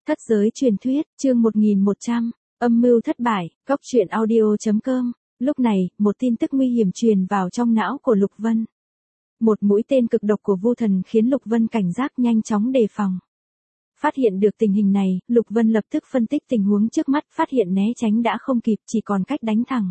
Thất giới truyền thuyết, chương 1100, âm mưu thất bại, góc truyện audio.com. Lúc này, một tin tức nguy hiểm truyền vào trong não của Lục Vân. Một mũi tên cực độc của Vu Thần khiến Lục Vân cảnh giác nhanh chóng đề phòng. Phát hiện được tình hình này, Lục Vân lập tức phân tích tình huống trước mắt, phát hiện né tránh đã không kịp, chỉ còn cách đánh thẳng.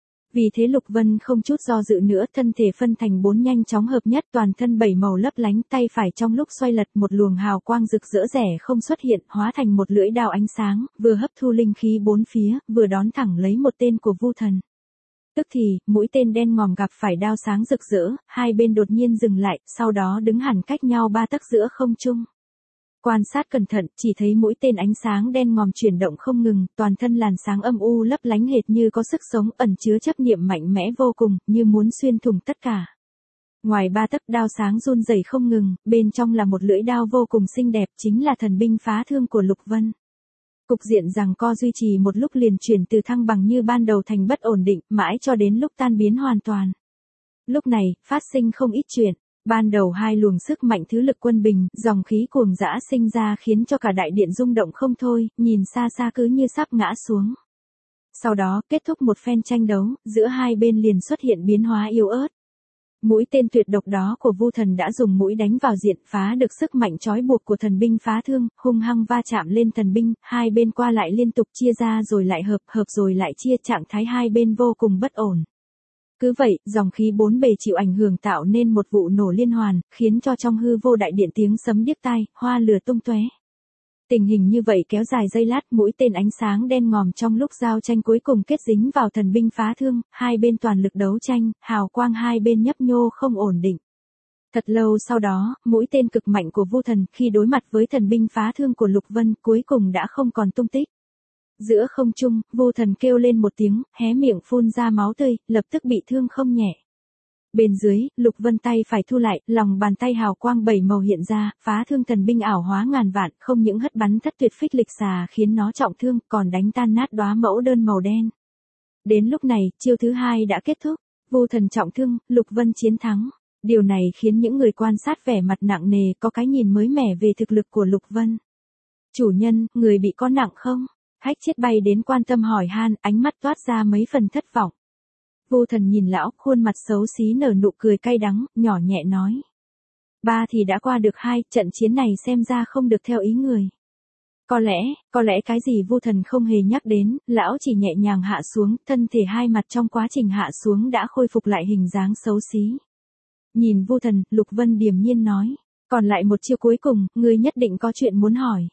Vì thế Lục Vân không chút do dự nữa, thân thể phân thành 4 nhanh chóng hợp nhất, toàn thân 7 màu lấp lánh, tay phải trong lúc xoay lật một luồng hào quang rực rỡ rẻ không xuất hiện, hóa thành một lưỡi đao ánh sáng, vừa hấp thu linh khí bốn phía, vừa đón thẳng lấy một tên của Vu Thần. Tức thì, mũi tên đen ngòm gặp phải đao sáng rực rỡ, hai bên đột nhiên dừng lại, sau đó đứng hẳn cách nhau 3 tấc giữa không trung. Quan sát cẩn thận, chỉ thấy mũi tên ánh sáng đen ngòm chuyển động không ngừng, toàn thân làn sáng âm u lấp lánh hệt như có sức sống, ẩn chứa chấp niệm mạnh mẽ vô cùng, như muốn xuyên thủng tất cả. Ngoài 3 tấc đao sáng run rẩy không ngừng, bên trong là một lưỡi đao vô cùng xinh đẹp, chính là thần binh phá thương của Lục Vân. Cục diện giằng co duy trì một lúc liền chuyển từ thăng bằng như ban đầu thành bất ổn định, mãi cho đến lúc tan biến hoàn toàn. Lúc này, phát sinh không ít chuyện. Ban đầu hai luồng sức mạnh thứ lực quân bình, dòng khí cuồng dã sinh ra khiến cho cả đại điện rung động không thôi, nhìn xa xa cứ như sắp ngã xuống. Sau đó, kết thúc một phen tranh đấu, giữa hai bên liền xuất hiện biến hóa yếu ớt. Mũi tên tuyệt độc đó của Vu Thần đã dùng mũi đánh vào diện, phá được sức mạnh trói buộc của thần binh phá thương, hung hăng va chạm lên thần binh, hai bên qua lại liên tục chia ra rồi lại hợp rồi lại chia, trạng thái hai bên vô cùng bất ổn. Cứ vậy, dòng khí bốn bề chịu ảnh hưởng tạo nên một vụ nổ liên hoàn, khiến cho trong hư vô đại điện tiếng sấm điếc tai, hoa lửa tung tóe. Tình hình như vậy kéo dài giây lát, mũi tên ánh sáng đen ngòm trong lúc giao tranh cuối cùng kết dính vào thần binh phá thương, hai bên toàn lực đấu tranh, hào quang hai bên nhấp nhô không ổn định. Thật lâu sau đó, mũi tên cực mạnh của Vu Thần khi đối mặt với thần binh phá thương của Lục Vân cuối cùng đã không còn tung tích. Giữa không trung, Vu Thần kêu lên một tiếng, hé miệng phun ra máu tươi, lập tức bị thương không nhẹ. Bên dưới, Lục Vân tay phải thu lại, lòng bàn tay hào quang 7 màu hiện ra, phá thương thần binh ảo hóa ngàn vạn, không những hất bắn thất tuyệt phích lịch xà khiến nó trọng thương, còn đánh tan nát đóa mẫu đơn màu đen. Đến lúc này, chiêu thứ hai đã kết thúc, Vu Thần trọng thương, Lục Vân chiến thắng. Điều này khiến những người quan sát vẻ mặt nặng nề, có cái nhìn mới mẻ về thực lực của Lục Vân. Chủ nhân, người bị có nặng không? Hách Chiết bay đến quan tâm hỏi han, ánh mắt toát ra mấy phần thất vọng. Vu Thần nhìn lão, khuôn mặt xấu xí nở nụ cười cay đắng, nhỏ nhẹ nói. 3 thì đã qua được 2, trận chiến này xem ra không được theo ý người. Có lẽ cái gì Vu Thần không hề nhắc đến, lão chỉ nhẹ nhàng hạ xuống, thân thể hai mặt trong quá trình hạ xuống đã khôi phục lại hình dáng xấu xí. Nhìn Vu Thần, Lục Vân điềm nhiên nói, còn lại một chiêu cuối cùng, ngươi nhất định có chuyện muốn hỏi.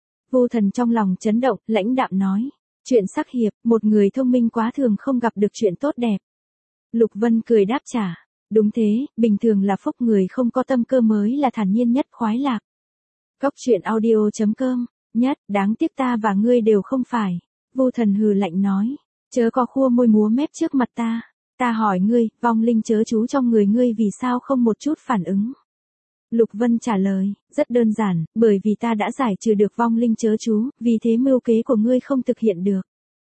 Vu Thần trong lòng chấn động, lãnh đạm nói, chuyện sắc hiệp, một người thông minh quá thường không gặp được chuyện tốt đẹp. Lục Vân cười đáp trả, đúng thế, bình thường là phúc, người không có tâm cơ mới là thản nhiên nhất, khoái lạc. Góc truyện audio.com, nhất, đáng tiếc ta và ngươi đều không phải. Vu Thần hừ lạnh nói, chớ có khua môi múa mép trước mặt ta. Ta hỏi ngươi, vong linh chớ chú trong người ngươi vì sao không một chút phản ứng? Lục Vân trả lời, rất đơn giản, bởi vì ta đã giải trừ được vong linh chớ chú, vì thế mưu kế của ngươi không thực hiện được.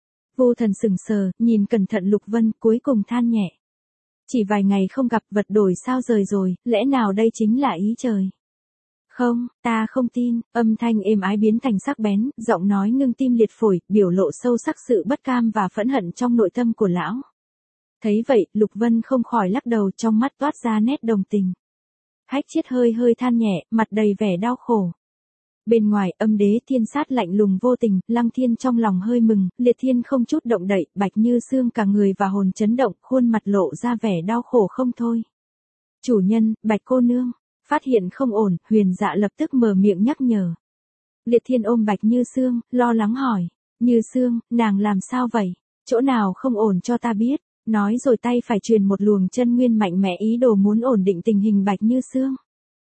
Vu Thần sững sờ, nhìn cẩn thận Lục Vân, cuối cùng than nhẹ. Chỉ vài ngày không gặp, vật đổi sao rời rồi, lẽ nào đây chính là ý trời? Không, ta không tin, âm thanh êm ái biến thành sắc bén, giọng nói ngưng tim liệt phổi, biểu lộ sâu sắc sự bất cam và phẫn hận trong nội tâm của lão. Thấy vậy, Lục Vân không khỏi lắc đầu, trong mắt toát ra nét đồng tình. Hách Chiết hơi than nhẹ, mặt đầy vẻ đau khổ. Bên ngoài, Âm Đế Thiên sát lạnh lùng vô tình, Lăng Thiên trong lòng hơi mừng, Liệt Thiên không chút động đậy, Bạch Như Sương cả người và hồn chấn động, khuôn mặt lộ ra vẻ đau khổ không thôi. Chủ nhân, Bạch cô nương, phát hiện không ổn, Huyền Dạ lập tức mở miệng nhắc nhở. Liệt Thiên ôm Bạch Như Sương, lo lắng hỏi, Như Sương, nàng làm sao vậy? Chỗ nào không ổn cho ta biết? Nói rồi tay phải truyền một luồng chân nguyên mạnh mẽ ý đồ muốn ổn định tình hình Bạch Như Sương.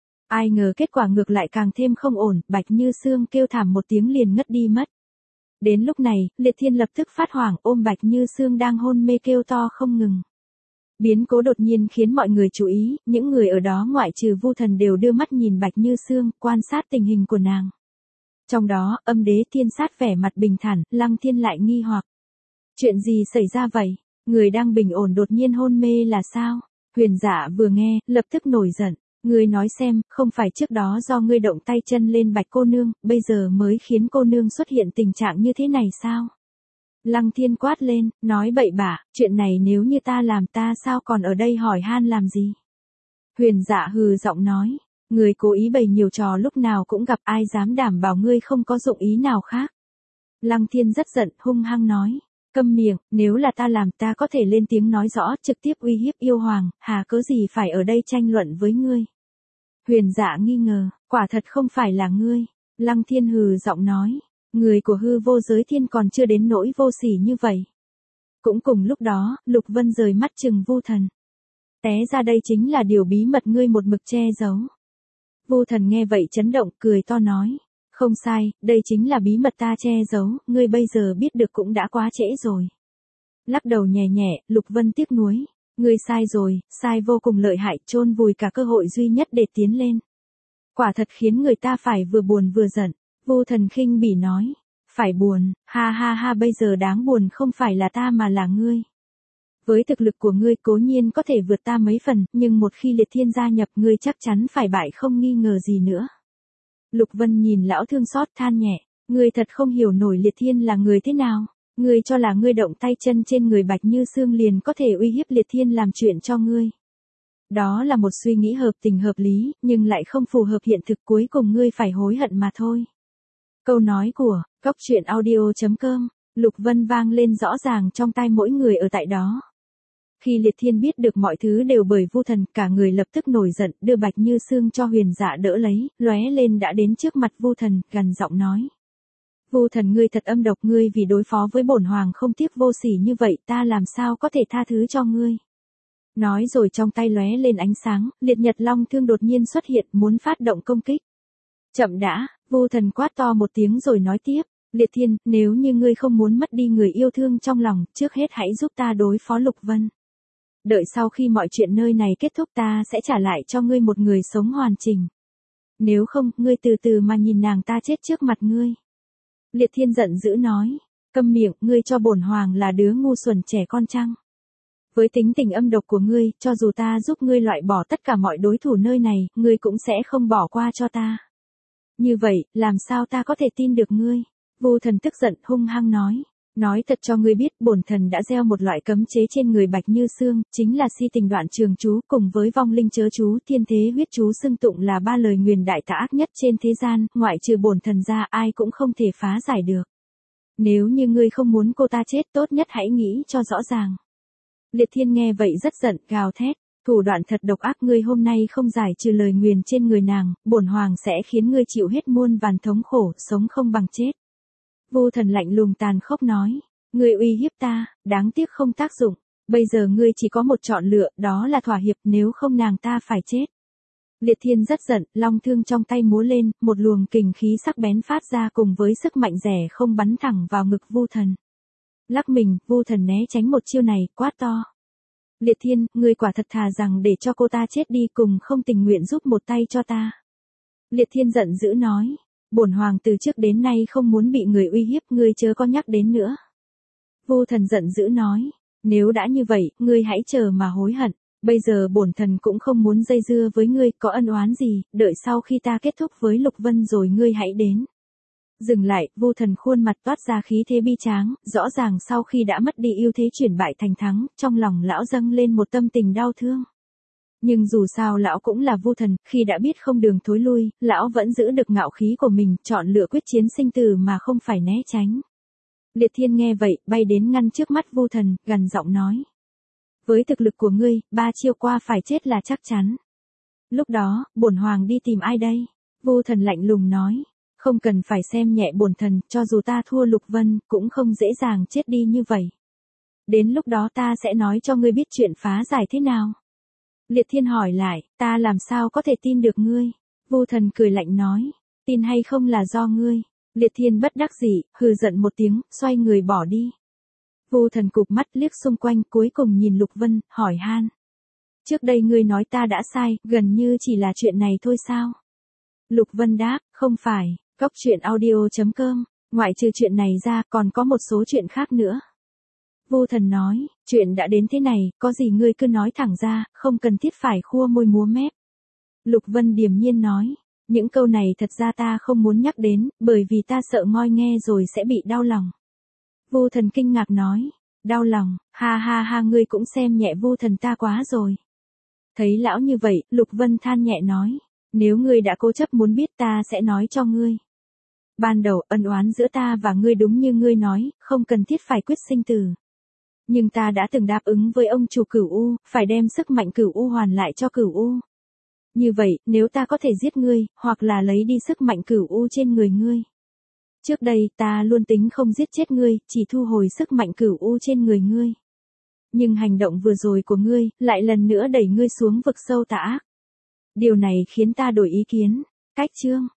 Ai ngờ kết quả ngược lại càng thêm không ổn, Bạch Như Sương kêu thảm một tiếng liền ngất đi mất. Đến lúc này, Liệt Thiên lập tức phát hoảng ôm Bạch Như Sương đang hôn mê kêu to không ngừng. Biến cố đột nhiên khiến mọi người chú ý, những người ở đó ngoại trừ Vu Thần đều đưa mắt nhìn Bạch Như Sương, quan sát tình hình của nàng. Trong đó, Âm Đế Thiên sát vẻ mặt bình thản, Lăng Thiên lại nghi hoặc. Chuyện gì xảy ra vậy? Người đang bình ổn đột nhiên hôn mê là sao? Huyền Dạ vừa nghe, lập tức nổi giận. Ngươi nói xem, không phải trước đó do ngươi động tay chân lên Bạch cô nương, bây giờ mới khiến cô nương xuất hiện tình trạng như thế này sao? Lăng Thiên quát lên, nói bậy bạ, chuyện này nếu như ta làm ta sao còn ở đây hỏi han làm gì? Huyền Dạ hừ giọng nói, ngươi cố ý bày nhiều trò lúc nào cũng gặp, ai dám đảm bảo ngươi không có dụng ý nào khác. Lăng Thiên rất giận, hung hăng nói, câm miệng, nếu là ta làm ta có thể lên tiếng nói rõ, trực tiếp uy hiếp yêu hoàng, hà cớ gì phải ở đây tranh luận với ngươi. Huyền Dạ nghi ngờ, quả thật không phải là ngươi. Lăng Thiên hừ giọng nói, người của hư vô giới thiên còn chưa đến nỗi vô sỉ như vậy. Cũng cùng lúc đó, Lục Vân rời mắt chừng Vu Thần. Té ra đây chính là điều bí mật ngươi một mực che giấu. Vu Thần nghe vậy chấn động, cười to nói, không sai, đây chính là bí mật ta che giấu, ngươi bây giờ biết được cũng đã quá trễ rồi. Lắc đầu nhẹ nhẹ, Lục Vân tiếc nuối, ngươi sai rồi, sai vô cùng lợi hại, chôn vùi cả cơ hội duy nhất để tiến lên. Quả thật khiến người ta phải vừa buồn vừa giận. Vu Thần khinh bỉ nói, phải buồn, ha ha ha, bây giờ đáng buồn không phải là ta mà là ngươi. Với thực lực của ngươi cố nhiên có thể vượt ta mấy phần, nhưng một khi Liệt Thiên gia nhập ngươi chắc chắn phải bại không nghi ngờ gì nữa. Lục Vân nhìn lão thương xót than nhẹ, ngươi thật không hiểu nổi Liệt Thiên là người thế nào. Ngươi cho là ngươi động tay chân trên người Bạch Như Sương liền có thể uy hiếp Liệt Thiên làm chuyện cho ngươi. Đó là một suy nghĩ hợp tình hợp lý, nhưng lại không phù hợp hiện thực, cuối cùng ngươi phải hối hận mà thôi. Câu nói của goctruyện.audio.com, Lục Vân vang lên rõ ràng trong tai mỗi người ở tại đó. Khi Liệt Thiên biết được mọi thứ đều bởi Vu Thần, cả người lập tức nổi giận, đưa Bạch Như Sương cho Huyền Dạ đỡ lấy, lóe lên đã đến trước mặt Vu Thần, gằn giọng nói. Vu Thần, ngươi thật âm độc, ngươi vì đối phó với bổn hoàng không tiếc vô sỉ như vậy, ta làm sao có thể tha thứ cho ngươi. Nói rồi trong tay lóe lên ánh sáng, Liệt Nhật Long Thương đột nhiên xuất hiện, muốn phát động công kích. Chậm đã, Vu Thần quát to một tiếng rồi nói tiếp, Liệt Thiên, nếu như ngươi không muốn mất đi người yêu thương trong lòng, trước hết hãy giúp ta đối phó Lục Vân. Đợi sau khi mọi chuyện nơi này kết thúc ta sẽ trả lại cho ngươi một người sống hoàn chỉnh. Nếu không, ngươi từ từ mà nhìn nàng ta chết trước mặt ngươi. Liệt Thiên giận dữ nói, câm miệng, ngươi cho bổn hoàng là đứa ngu xuẩn trẻ con chăng? Với tính tình âm độc của ngươi, cho dù ta giúp ngươi loại bỏ tất cả mọi đối thủ nơi này, ngươi cũng sẽ không bỏ qua cho ta. Như vậy, làm sao ta có thể tin được ngươi? Vu Thần tức giận hung hăng nói thật cho ngươi biết, bổn thần đã gieo một loại cấm chế trên người Bạch Như Sương, chính là si tình đoạn trường chú cùng với vong linh chớ chú, thiên thế huyết chú, xưng tụng là 3 lời nguyền đại tà ác nhất trên thế gian, ngoại trừ bổn thần ra ai cũng không thể phá giải được. Nếu như ngươi không muốn cô ta chết, tốt nhất hãy nghĩ cho rõ ràng. Liệt Thiên nghe vậy rất giận, gào thét, thủ đoạn thật độc ác, ngươi hôm nay không giải trừ lời nguyền trên người nàng, bổn hoàng sẽ khiến ngươi chịu hết muôn vàn thống khổ, sống không bằng chết. Vu Thần lạnh lùng tàn khốc nói, ngươi uy hiếp ta, đáng tiếc không tác dụng, bây giờ ngươi chỉ có một chọn lựa, đó là thỏa hiệp, nếu không nàng ta phải chết. Liệt Thiên rất giận, long thương trong tay múa lên, một luồng kình khí sắc bén phát ra cùng với sức mạnh rẻ không bắn thẳng vào ngực Vu Thần. Lắc mình, Vu Thần né tránh một chiêu này, quát to. Liệt Thiên, ngươi quả thật thà rằng để cho cô ta chết đi cùng không tình nguyện giúp một tay cho ta. Liệt Thiên giận dữ nói, bổn hoàng từ trước đến nay không muốn bị người uy hiếp, ngươi chớ có nhắc đến nữa. Vu Thần giận dữ nói, nếu đã như vậy, ngươi hãy chờ mà hối hận, bây giờ bổn thần cũng không muốn dây dưa với ngươi, có ân oán gì, đợi sau khi ta kết thúc với Lục Vân rồi ngươi hãy đến. Dừng lại, Vu Thần khuôn mặt toát ra khí thế bi tráng, rõ ràng sau khi đã mất đi ưu thế chuyển bại thành thắng, trong lòng lão dâng lên một tâm tình đau thương. Nhưng dù sao lão cũng là Vu Thần, khi đã biết không đường thối lui, lão vẫn giữ được ngạo khí của mình, chọn lựa quyết chiến sinh tử mà không phải né tránh. Liệt Thiên nghe vậy, bay đến ngăn trước mắt Vu Thần, gằn giọng nói. Với thực lực của ngươi, 3 chiêu qua phải chết là chắc chắn. Lúc đó, bổn hoàng đi tìm ai đây? Vu Thần lạnh lùng nói. Không cần phải xem nhẹ bổn thần, cho dù ta thua Lục Vân, cũng không dễ dàng chết đi như vậy. Đến lúc đó ta sẽ nói cho ngươi biết chuyện phá giải thế nào. Liệt Thiên hỏi lại, ta làm sao có thể tin được ngươi? Vu Thần cười lạnh nói, tin hay không là do ngươi. Liệt Thiên bất đắc dĩ, hừ giận một tiếng, xoay người bỏ đi. Vu Thần cụp mắt liếc xung quanh, cuối cùng nhìn Lục Vân, hỏi han. Trước đây ngươi nói ta đã sai, gần như chỉ là chuyện này thôi sao? Lục Vân đáp, không phải. Goctruyện.audio.com, ngoại trừ chuyện này ra còn có một số chuyện khác nữa. Vu Thần nói, chuyện đã đến thế này, có gì ngươi cứ nói thẳng ra, không cần thiết phải khua môi múa mép. Lục Vân điềm nhiên nói. Những câu này thật ra ta không muốn nhắc đến, bởi vì ta sợ Ngoi nghe rồi sẽ bị đau lòng. Vu Thần kinh ngạc nói. Đau lòng, ha ha ha, ngươi cũng xem nhẹ Vu Thần ta quá rồi. Thấy lão như vậy, Lục Vân than nhẹ nói. Nếu ngươi đã cố chấp muốn biết ta sẽ nói cho ngươi. Ban đầu ân oán giữa ta và ngươi đúng như ngươi nói, không cần thiết phải quyết sinh tử. Nhưng ta đã từng đáp ứng với ông chủ Cửu U, phải đem sức mạnh Cửu U hoàn lại cho Cửu U. Như vậy, nếu ta có thể giết ngươi, hoặc là lấy đi sức mạnh Cửu U trên người ngươi. Trước đây, ta luôn tính không giết chết ngươi, chỉ thu hồi sức mạnh Cửu U trên người ngươi. Nhưng hành động vừa rồi của ngươi, lại lần nữa đẩy ngươi xuống vực sâu tà ác. Điều này khiến ta đổi ý kiến. Cách chương